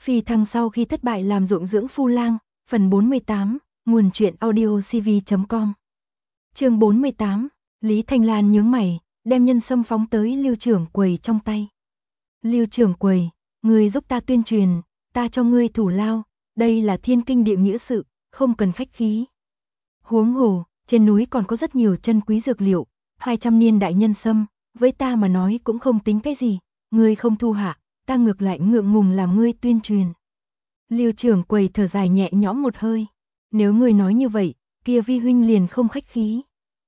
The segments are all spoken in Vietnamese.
Phi thăng sau khi thất bại làm ruộng dưỡng phu lang, phần 48, nguồn truyện audiocv.com. Chương 48, Lý Thanh Lan nhướng mày, đem nhân sâm phóng tới Lưu trưởng quầy trong tay. Lưu trưởng quầy, ngươi giúp ta tuyên truyền, ta cho ngươi thủ lao, đây là thiên kinh địa nghĩa sự, không cần khách khí. Huống hồ, trên núi còn có rất nhiều chân quý dược liệu, 200 niên đại nhân sâm, với ta mà nói cũng không tính cái gì, ngươi không thu hạ, ta ngược lại ngượng ngùng làm ngươi tuyên truyền. Lưu trưởng quầy thở dài nhẹ nhõm một hơi, nếu ngươi nói như vậy, kia vi huynh liền không khách khí.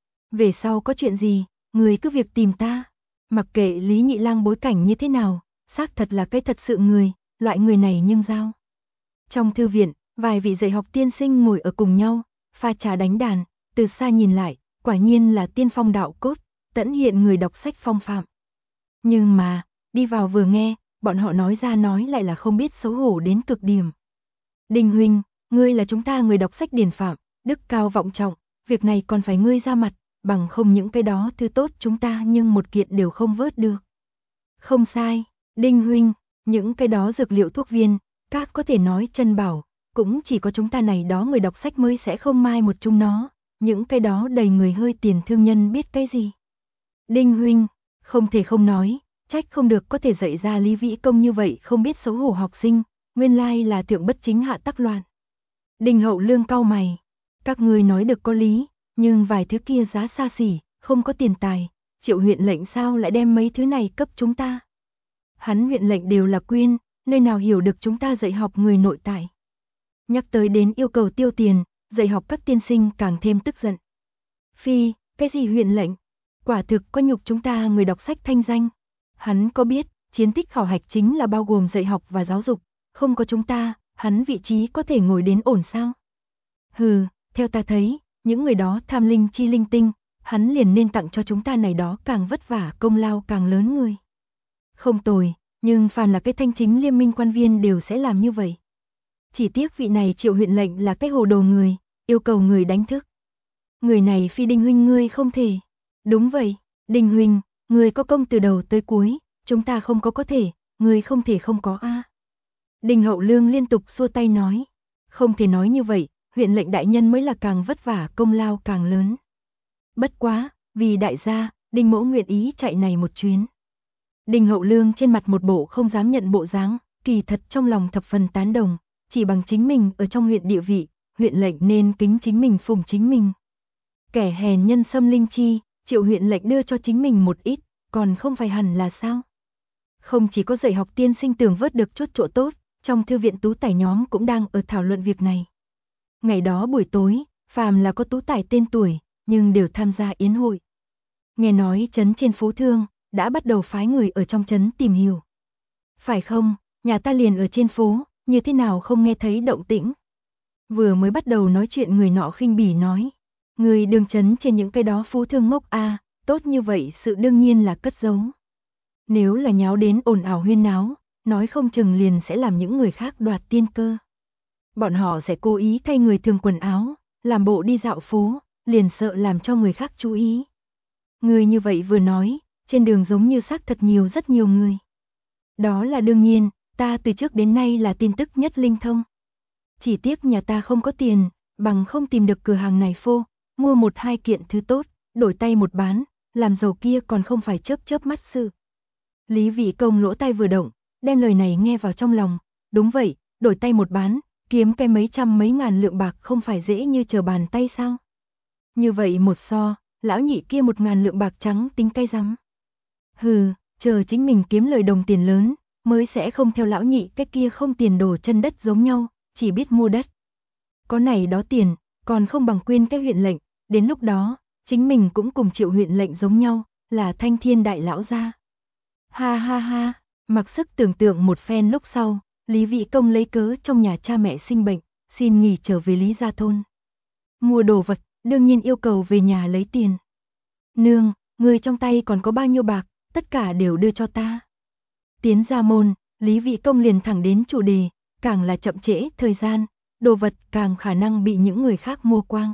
Về sau có chuyện gì, ngươi cứ việc tìm ta, mặc kệ Lý Nhị Lang bối cảnh như thế nào, xác thật là cái thật sự người, loại người này nhưng giao. Trong thư viện, vài vị dạy học tiên sinh ngồi ở cùng nhau, pha trà đánh đàn, từ xa nhìn lại, quả nhiên là tiên phong đạo cốt, tẫn hiện người đọc sách phong phạm. Nhưng mà, đi vào vừa nghe, bọn họ nói ra nói lại là không biết xấu hổ đến cực điểm. Đinh huynh, ngươi là chúng ta người đọc sách điển phạm, đức cao vọng trọng, việc này còn phải ngươi ra mặt, bằng không những cái đó thứ tốt chúng ta nhưng một kiện đều không vớt được. Không sai, Đinh huynh, những cái đó dược liệu thuốc viên, các có thể nói chân bảo, cũng chỉ có chúng ta này đó người đọc sách mới sẽ không mai một chung nó, những cái đó đầy người hơi tiền thương nhân biết cái gì. Đinh huynh, không thể không nói, trách không được có thể dạy ra Lý Vĩ Công như vậy không biết xấu hổ học sinh, nguyên lai là thượng bất chính hạ tắc loạn. Đinh Hậu Lương cau mày, các ngươi nói được có lý, nhưng vài thứ kia giá xa xỉ, không có tiền tài, Triệu huyện lệnh sao lại đem mấy thứ này cấp chúng ta. Hắn huyện lệnh đều là quyên, nơi nào hiểu được chúng ta dạy học người nội tại. Nhắc tới đến yêu cầu tiêu tiền, dạy học các tiên sinh càng thêm tức giận. Phi, cái gì huyện lệnh? Quả thực có nhục chúng ta người đọc sách thanh danh. Hắn có biết, chiến tích khảo hạch chính là bao gồm dạy học và giáo dục, không có chúng ta, hắn vị trí có thể ngồi đến ổn sao? Hừ, theo ta thấy, những người đó tham linh chi linh tinh, hắn liền nên tặng cho chúng ta này đó càng vất vả công lao càng lớn người. Không tồi, nhưng phàm là cái thanh chính liêm minh quan viên đều sẽ làm như vậy. Chỉ tiếc vị này Triệu huyện lệnh là cái hồ đồ người, yêu cầu người đánh thức. Người này phi Đinh huynh ngươi không thể. Đúng vậy, Đinh huynh, người có công từ đầu tới cuối, chúng ta không có thể, người không thể không có a. Đinh Hậu Lương liên tục xua tay nói, không thể nói như vậy, huyện lệnh đại nhân mới là càng vất vả công lao càng lớn. Bất quá, vì đại gia, Đinh mỗ nguyện ý chạy này một chuyến. Đinh Hậu Lương trên mặt một bộ không dám nhận bộ dáng, kỳ thật trong lòng thập phần tán đồng, chỉ bằng chính mình ở trong huyện địa vị, huyện lệnh nên kính chính mình phụng chính mình. Kẻ hèn nhân xâm linh chi, Triệu huyện lệnh đưa cho chính mình một ít, còn không phải hẳn là sao? Không chỉ có dạy học tiên sinh tưởng vớt được chút chỗ tốt, trong thư viện tú tài nhóm cũng đang ở thảo luận việc này. Ngày đó buổi tối, phàm là có tú tài tên tuổi, nhưng đều tham gia yến hội. Nghe nói trấn trên Phú Thương đã bắt đầu phái người ở trong trấn tìm hiểu. Phải không, nhà ta liền ở trên phố, như thế nào không nghe thấy động tĩnh? Vừa mới bắt đầu nói chuyện người nọ khinh bỉ nói, người đường trấn trên những cái đó Phú Thương ngốc a, tốt như vậy sự đương nhiên là cất giấu. Nếu là nháo đến ồn ào huyên náo, nói không chừng liền sẽ làm những người khác đoạt tiên cơ. Bọn họ sẽ cố ý thay người thường quần áo, làm bộ đi dạo phố, liền sợ làm cho người khác chú ý. Người như vậy vừa nói, trên đường giống như xác thật nhiều rất nhiều người. Đó là đương nhiên, ta từ trước đến nay là tin tức nhất linh thông. Chỉ tiếc nhà ta không có tiền, bằng không tìm được cửa hàng này phô, mua một hai kiện thứ tốt, đổi tay một bán, làm giàu kia còn không phải chớp chớp mắt sự. Lý Vĩ Công lỗ tai vừa động, đem lời này nghe vào trong lòng, đúng vậy, đổi tay một bán, kiếm cái mấy trăm mấy ngàn lượng bạc không phải dễ như trở bàn tay sao? Như vậy một so, lão nhị kia 1.000 lượng bạc trắng tính cái rắm. Hừ, chờ chính mình kiếm lời đồng tiền lớn, mới sẽ không theo lão nhị cái kia không tiền đổ chân đất giống nhau, chỉ biết mua đất. Có này đó tiền, còn không bằng quyên cái huyện lệnh, đến lúc đó, chính mình cũng cùng Triệu huyện lệnh giống nhau, là thanh thiên đại lão gia. Ha ha ha, mặc sức tưởng tượng một phen lúc sau, Lý Vĩ Công lấy cớ trong nhà cha mẹ sinh bệnh, xin nghỉ trở về Lý gia thôn. Mua đồ vật, đương nhiên yêu cầu về nhà lấy tiền. Nương, người trong tay còn có bao nhiêu bạc, tất cả đều đưa cho ta. Tiến ra môn, Lý Vĩ Công liền thẳng đến chủ đề, càng là chậm trễ thời gian, đồ vật càng khả năng bị những người khác mua quang.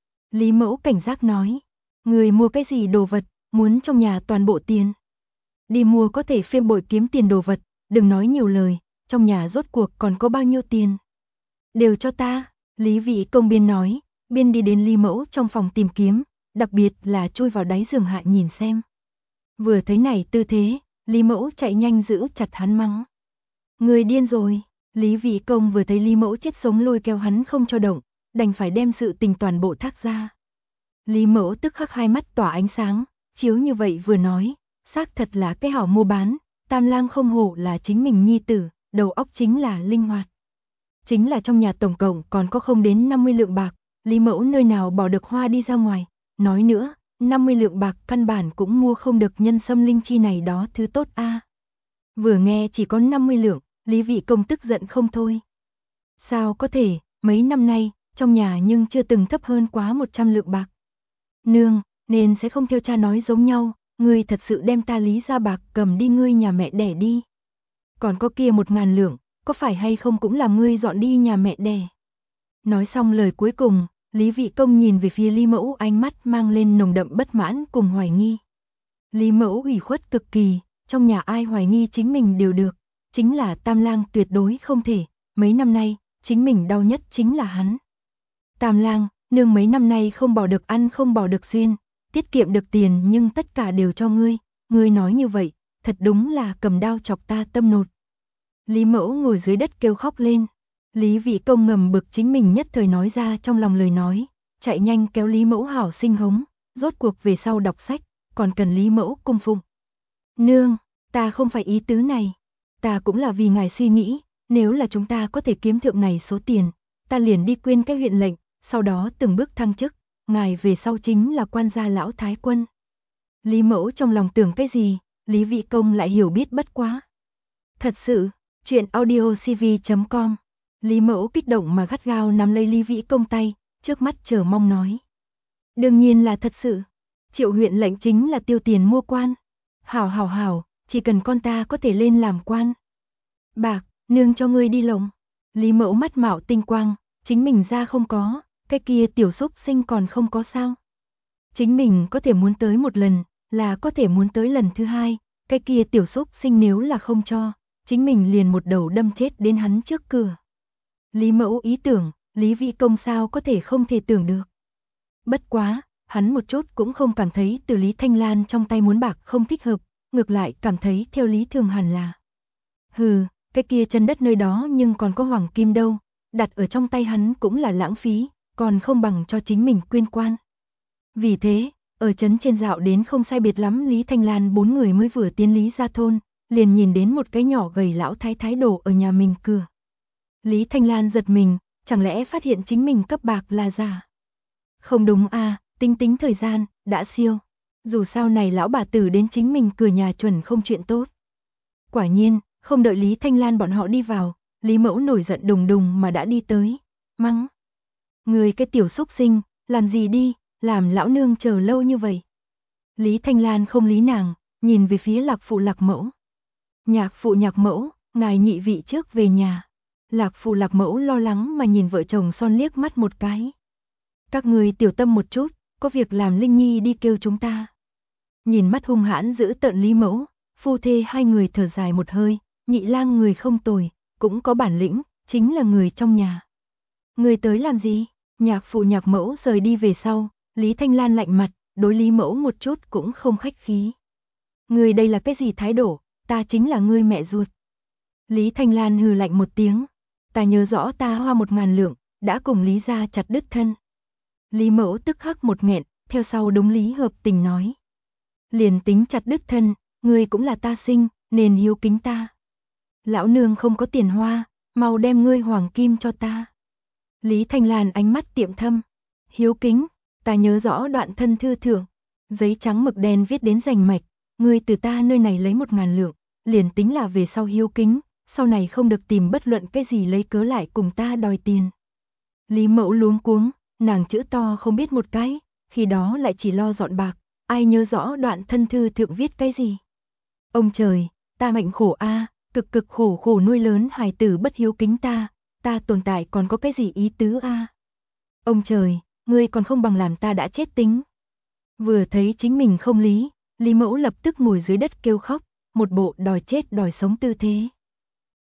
Lý Mẫu cảnh giác nói, người mua cái gì đồ vật, muốn trong nhà toàn bộ tiền. Đi mua có thể phêm bội kiếm tiền đồ vật, đừng nói nhiều lời, trong nhà rốt cuộc còn có bao nhiêu tiền? Đều cho ta, Lý Vị Công biên nói, biên đi đến Lý Mẫu trong phòng tìm kiếm, đặc biệt là chui vào đáy giường hạ nhìn xem. Vừa thấy này tư thế, Lý Mẫu chạy nhanh giữ chặt hắn mắng. Người điên rồi, Lý Vị Công vừa thấy Lý Mẫu chết sống lôi kéo hắn không cho động, đành phải đem sự tình toàn bộ thác ra. Lý Mẫu tức khắc hai mắt tỏa ánh sáng, chiếu như vậy vừa nói, xác thật là cái hảo mua bán, Tam Lang không hổ là chính mình nhi tử, đầu óc chính là linh hoạt. Chính là trong nhà tổng cộng còn có không đến 50 lượng bạc, Lý Mẫu nơi nào bỏ được hoa đi ra ngoài, nói nữa, 50 lượng bạc căn bản cũng mua không được nhân sâm linh chi này đó thứ tốt a. Vừa nghe chỉ có 50 lượng, Lý Vị Công tức giận không thôi. Sao có thể, mấy năm nay, trong nhà nhưng chưa từng thấp hơn quá 100 lượng bạc. Nương, nên sẽ không theo cha nói giống nhau, ngươi thật sự đem ta Lý gia bạc cầm đi ngươi nhà mẹ đẻ đi. Còn có kia 1.000 lượng, có phải hay không cũng làm ngươi dọn đi nhà mẹ đẻ. Nói xong lời cuối cùng, Lý Vị Công nhìn về phía Lý Mẫu ánh mắt mang lên nồng đậm bất mãn cùng hoài nghi. Lý Mẫu ủy khuất cực kỳ, trong nhà ai hoài nghi chính mình đều được, chính là Tam Lang tuyệt đối không thể, mấy năm nay, chính mình đau nhất chính là hắn. Tam Lang, nương mấy năm nay không bỏ được ăn không bỏ được xuyên, tiết kiệm được tiền nhưng tất cả đều cho ngươi nói như vậy, thật đúng là cầm đao chọc ta tâm nột. Lý Mẫu ngồi dưới đất kêu khóc lên. Lý Vị Công ngầm bực chính mình nhất thời nói ra trong lòng lời nói, chạy nhanh kéo Lý Mẫu hảo sinh hống, rốt cuộc về sau đọc sách, còn cần Lý Mẫu cung phụng. Nương, ta không phải ý tứ này, ta cũng là vì ngài suy nghĩ, nếu là chúng ta có thể kiếm thượng này số tiền, ta liền đi quyên cái huyện lệnh, sau đó từng bước thăng chức, ngài về sau chính là quan gia lão thái quân. Lý Mẫu trong lòng tưởng cái gì, Lý Vị Công lại hiểu biết bất quá. Thật sự, chuyện audiocv.com. Lý Mẫu kích động mà gắt gao nắm lấy Lý Vĩ Công tay, trước mắt chờ mong nói. Đương nhiên là thật sự, Triệu huyện lệnh chính là tiêu tiền mua quan. Hảo, chỉ cần con ta có thể lên làm quan. Bạc, nương cho ngươi đi lồng. Lý Mẫu mắt mạo tinh quang, chính mình ra không có, cái kia tiểu xúc sinh còn không có sao. Chính mình có thể muốn tới một lần, là có thể muốn tới lần thứ hai, cái kia tiểu xúc sinh nếu là không cho, chính mình liền một đầu đâm chết đến hắn trước cửa. Lý Mẫu ý tưởng, Lý Vĩ Công sao có thể không thể tưởng được. Bất quá, hắn một chút cũng không cảm thấy từ Lý Thanh Lan trong tay muốn bạc không thích hợp, ngược lại cảm thấy theo lý thường hẳn là. Hừ, cái kia chân đất nơi đó nhưng còn có hoàng kim đâu, đặt ở trong tay hắn cũng là lãng phí, còn không bằng cho chính mình quyên quan. Vì thế, ở trấn trên dạo đến không sai biệt lắm Lý Thanh Lan 4 người mới vừa tiến Lý gia thôn, liền nhìn đến một cái nhỏ gầy lão thái thái đổ ở nhà mình cửa. Lý Thanh Lan giật mình, chẳng lẽ phát hiện chính mình cấp bạc là giả? Không đúng à, tính thời gian, đã siêu. Dù sao này lão bà tử đến chính mình cửa nhà chuẩn không chuyện tốt. Quả nhiên, không đợi Lý Thanh Lan bọn họ đi vào, Lý Mẫu nổi giận đùng đùng mà đã đi tới, mắng. Người cái tiểu xúc sinh, làm gì đi, làm lão nương chờ lâu như vậy. Lý Thanh Lan không lý nàng, nhìn về phía Lạc Phụ Lạc Mẫu. Nhạc Phụ Nhạc Mẫu, ngài nhị vị trước về nhà. Lạc Phụ Lạc Mẫu lo lắng mà nhìn vợ chồng son liếc mắt một cái. Các người tiểu tâm một chút, có việc làm Linh Nhi đi kêu chúng ta. Nhìn mắt hung hãn giữ tợn Lý Mẫu, phu thê hai người thở dài một hơi, nhị lang người không tồi, cũng có bản lĩnh, chính là người trong nhà. Người tới làm gì? Nhạc Phụ Nhạc Mẫu rời đi về sau, Lý Thanh Lan lạnh mặt, đối Lý Mẫu một chút cũng không khách khí. Người đây là cái gì thái độ, ta chính là ngươi mẹ ruột. Lý Thanh Lan hừ lạnh một tiếng, ta nhớ rõ ta hoa 1.000 lượng, đã cùng Lý gia chặt đứt thân. Lý Mẫu tức khắc một nghẹn, theo sau đúng lý hợp tình nói. Liền tính chặt đứt thân, ngươi cũng là ta sinh, nên hiếu kính ta. Lão nương không có tiền hoa, mau đem ngươi hoàng kim cho ta. Lý Thanh Lan ánh mắt tiệm thâm. Hiếu kính, ta nhớ rõ đoạn thân thư thưởng. Giấy trắng mực đen viết đến rành mạch, ngươi từ ta nơi này lấy 1.000 lượng, liền tính là về sau hiếu kính, sau này không được tìm bất luận cái gì lấy cớ lại cùng ta đòi tiền. Lý Mẫu luống cuống, nàng chữ to không biết một cái, khi đó lại chỉ lo dọn bạc, ai nhớ rõ đoạn thân thư thượng viết cái gì. Ông trời, ta mệnh khổ a, cực khổ nuôi lớn hài tử bất hiếu kính ta tồn tại còn có cái gì ý tứ a? Ông trời, ngươi còn không bằng làm ta đã chết tính. Vừa thấy chính mình không lý, Lý Mẫu lập tức ngồi dưới đất kêu khóc, một bộ đòi chết đòi sống tư thế.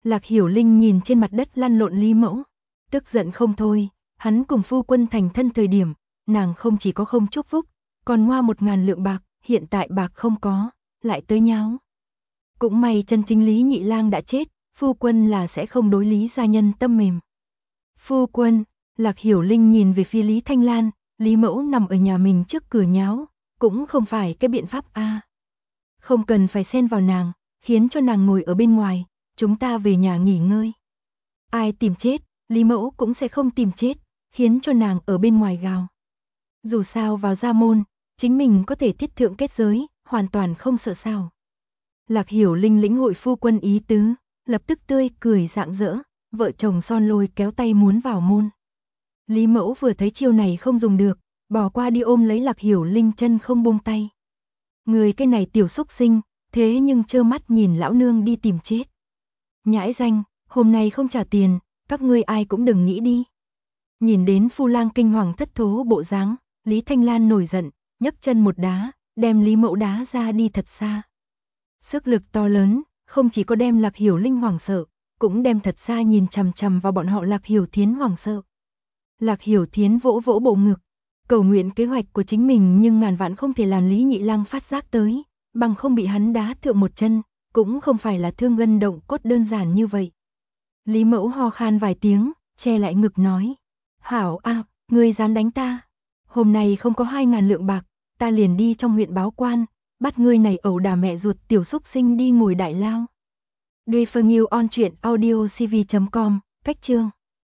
Lạc Hiểu Linh nhìn trên mặt đất lăn lộn Lý Mẫu, tức giận không thôi, hắn cùng phu quân thành thân thời điểm, nàng không chỉ có không chúc phúc, còn ngoa 1.000 lượng bạc, hiện tại bạc không có, lại tới nháo. Cũng may chân chính Lý Nhị Lang đã chết, phu quân là sẽ không đối Lý gia nhân tâm mềm. Phu quân, Lạc Hiểu Linh nhìn về phía Lý Thanh Lan, Lý Mẫu nằm ở nhà mình trước cửa nháo, cũng không phải cái biện pháp a. Không cần phải xen vào nàng, khiến cho nàng ngồi ở bên ngoài, chúng ta về nhà nghỉ ngơi. Ai tìm chết, Lý Mẫu cũng sẽ không tìm chết, khiến cho nàng ở bên ngoài gào. Dù sao vào gia môn, chính mình có thể thiết thượng kết giới, hoàn toàn không sợ sao. Lạc Hiểu Linh lĩnh hội phu quân ý tứ, lập tức tươi cười rạng rỡ, vợ chồng son lôi kéo tay muốn vào môn. Lý Mẫu vừa thấy chiêu này không dùng được, bỏ qua đi ôm lấy Lạc Hiểu Linh chân không buông tay. Người cái này tiểu xúc sinh, thế nhưng trơ mắt nhìn lão nương đi tìm chết. Nhãi danh, hôm nay không trả tiền, các ngươi ai cũng đừng nghĩ đi. Nhìn đến Phu Lang kinh hoàng thất thố bộ dáng, Lý Thanh Lan nổi giận, nhấc chân một đá, đem Lý Mẫu đá ra đi thật xa. Sức lực to lớn, không chỉ có đem Lạc Hiểu Linh hoảng sợ, cũng đem thật xa nhìn chằm chằm vào bọn họ Lạc Hiểu Thiến hoảng sợ. Lạc Hiểu Thiến vỗ vỗ bộ ngực, cầu nguyện kế hoạch của chính mình nhưng ngàn vạn không thể làm Lý Nhị Lang phát giác tới, bằng không bị hắn đá thượng một chân, cũng không phải là thương gân động cốt đơn giản như vậy. Lý Mẫu ho khan vài tiếng, che lại ngực nói, hảo a, ngươi dám đánh ta, hôm nay không có 2.000 lượng bạc, ta liền đi trong huyện báo quan, bắt ngươi này ẩu đả mẹ ruột tiểu xúc sinh đi ngồi đại lao. Duy Phương Yêu on truyện audio cv.com, cách chương